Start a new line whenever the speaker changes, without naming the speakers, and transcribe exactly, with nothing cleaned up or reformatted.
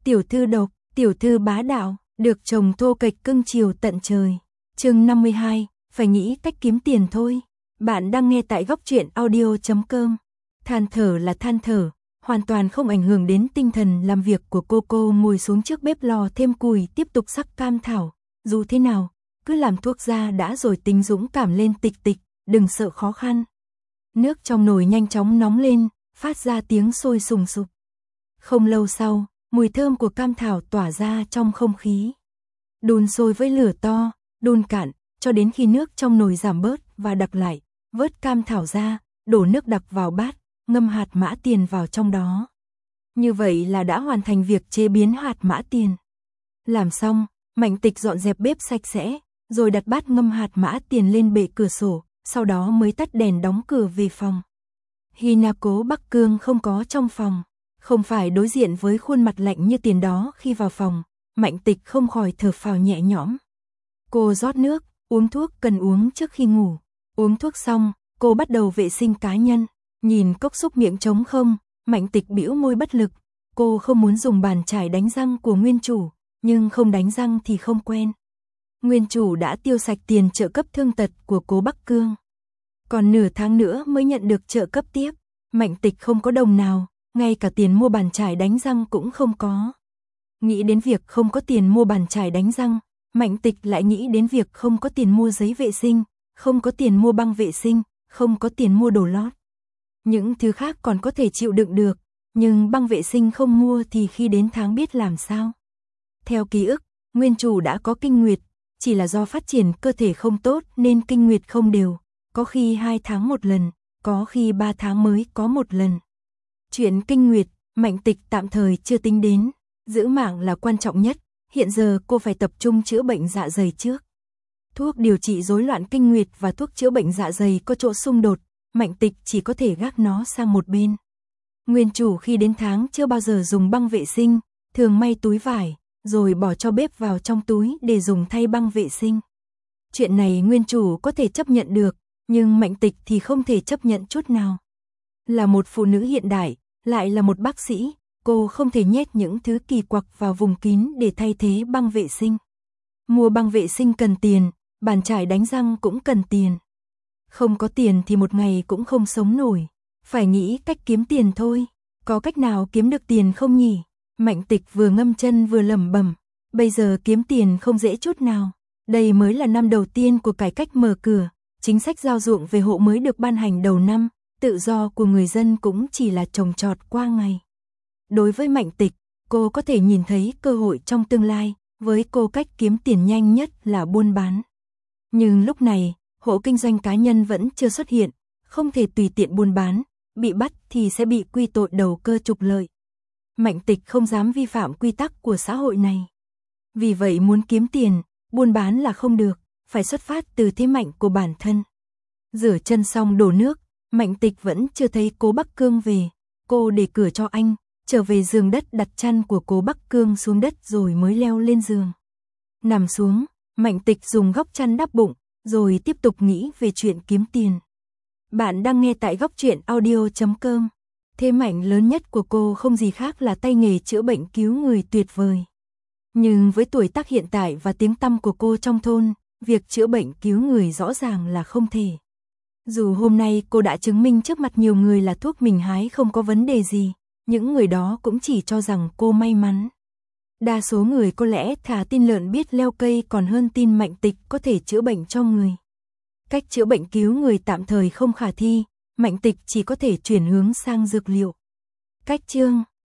tiểu thư độc, tiểu thư bá đạo, được chồng thô kệch cưng chiều tận trời. Chương năm mươi hai, phải nghĩ cách kiếm tiền thôi. Bạn đang nghe tại góc truyện audio chấm com. Than thở là than thở, hoàn toàn không ảnh hưởng đến tinh thần làm việc của cô. Cô ngồi xuống trước bếp lò thêm củi tiếp tục sắc cam thảo. Dù thế nào, cứ làm thuốc ra đã rồi tính dũng cảm lên tịch tịch, đừng sợ khó khăn. Nước trong nồi nhanh chóng nóng lên, phát ra tiếng sôi sùng sục. Không lâu sau, mùi thơm của cam thảo tỏa ra trong không khí. Đun sôi với lửa to, đun cạn, cho đến khi nước trong nồi giảm bớt và đặc lại, vớt cam thảo ra, đổ nước đặc vào bát, ngâm hạt mã tiền vào trong đó. Như vậy là đã hoàn thành việc chế biến hạt mã tiền. Làm xong, Mạnh Tịch dọn dẹp bếp sạch sẽ, rồi đặt bát ngâm hạt mã tiền lên bệ cửa sổ, sau đó mới tắt đèn đóng cửa về phòng. Hinako Bắc Cương không có trong phòng, không phải đối diện với khuôn mặt lạnh như tiền đó khi vào phòng, Mạnh Tịch không khỏi thở phào nhẹ nhõm. Cô rót nước, uống thuốc cần uống trước khi ngủ. Uống thuốc xong, cô bắt đầu vệ sinh cá nhân. Nhìn cốc xúc miệng trống không, Mạnh Tịch bĩu môi bất lực. Cô không muốn dùng bàn chải đánh răng của nguyên chủ, nhưng không đánh răng thì không quen. Nguyên chủ đã tiêu sạch tiền trợ cấp thương tật của cố Bắc Cương. Còn nửa tháng nữa mới nhận được trợ cấp tiếp. Mạnh Tịch không có đồng nào, ngay cả tiền mua bàn chải đánh răng cũng không có. Nghĩ đến việc không có tiền mua bàn chải đánh răng, Mạnh Tịch lại nghĩ đến việc không có tiền mua giấy vệ sinh, không có tiền mua băng vệ sinh, không có tiền mua đồ lót. Những thứ khác còn có thể chịu đựng được, nhưng băng vệ sinh không mua thì khi đến tháng biết làm sao. Theo ký ức, nguyên chủ đã có kinh nguyệt, chỉ là do phát triển cơ thể không tốt nên kinh nguyệt không đều, có khi hai tháng một lần, có khi ba tháng mới có một lần. Chuyện kinh nguyệt, Mạnh Tịch tạm thời chưa tính đến, giữ mạng là quan trọng nhất, hiện giờ cô phải tập trung chữa bệnh dạ dày trước. Thuốc điều trị rối loạn kinh nguyệt và thuốc chữa bệnh dạ dày có chỗ xung đột, Mạnh Tịch chỉ có thể gác nó sang một bên. Nguyên chủ khi đến tháng chưa bao giờ dùng băng vệ sinh, thường may túi vải, rồi bỏ cho bếp vào trong túi để dùng thay băng vệ sinh. Chuyện này nguyên chủ có thể chấp nhận được, nhưng Mạnh Tịch thì không thể chấp nhận chút nào. Là một phụ nữ hiện đại, lại là một bác sĩ, cô không thể nhét những thứ kỳ quặc vào vùng kín để thay thế băng vệ sinh. Mua băng vệ sinh cần tiền, bàn chải đánh răng cũng cần tiền. Không có tiền thì một ngày cũng không sống nổi, phải nghĩ cách kiếm tiền thôi. Có cách nào kiếm được tiền không nhỉ? Mạnh Tịch vừa ngâm chân vừa lẩm bẩm, bây giờ kiếm tiền không dễ chút nào. Đây mới là năm đầu tiên của cải cách mở cửa, chính sách giao ruộng về hộ mới được ban hành đầu năm, tự do của người dân cũng chỉ là trồng trọt qua ngày. Đối với Mạnh Tịch, cô có thể nhìn thấy cơ hội trong tương lai, với cô cách kiếm tiền nhanh nhất là buôn bán. Nhưng lúc này, hộ kinh doanh cá nhân vẫn chưa xuất hiện, không thể tùy tiện buôn bán, bị bắt thì sẽ bị quy tội đầu cơ trục lợi. Mạnh Tịch không dám vi phạm quy tắc của xã hội này. Vì vậy muốn kiếm tiền, buôn bán là không được, phải xuất phát từ thế mạnh của bản thân. Rửa chân xong đổ nước, Mạnh Tịch vẫn chưa thấy cố Bắc Cương về. Cô để cửa cho anh, trở về giường đất đặt chăn của cố Bắc Cương xuống đất rồi mới leo lên giường. Nằm xuống, Mạnh Tịch dùng góc chăn đắp bụng, rồi tiếp tục nghĩ về chuyện kiếm tiền. Bạn đang nghe tại góc truyện audio chấm com. Thế mạnh lớn nhất của cô không gì khác là tay nghề chữa bệnh cứu người tuyệt vời. Nhưng với tuổi tác hiện tại và tiếng tăm của cô trong thôn, việc chữa bệnh cứu người rõ ràng là không thể. Dù hôm nay cô đã chứng minh trước mặt nhiều người là thuốc mình hái không có vấn đề gì, những người đó cũng chỉ cho rằng cô may mắn. Đa số người có lẽ thà tin lợn biết leo cây còn hơn tin Mạnh Tịch có thể chữa bệnh cho người. Cách chữa bệnh cứu người tạm thời không khả thi, Mạnh Tịch chỉ có thể chuyển hướng sang dược liệu. Cách chương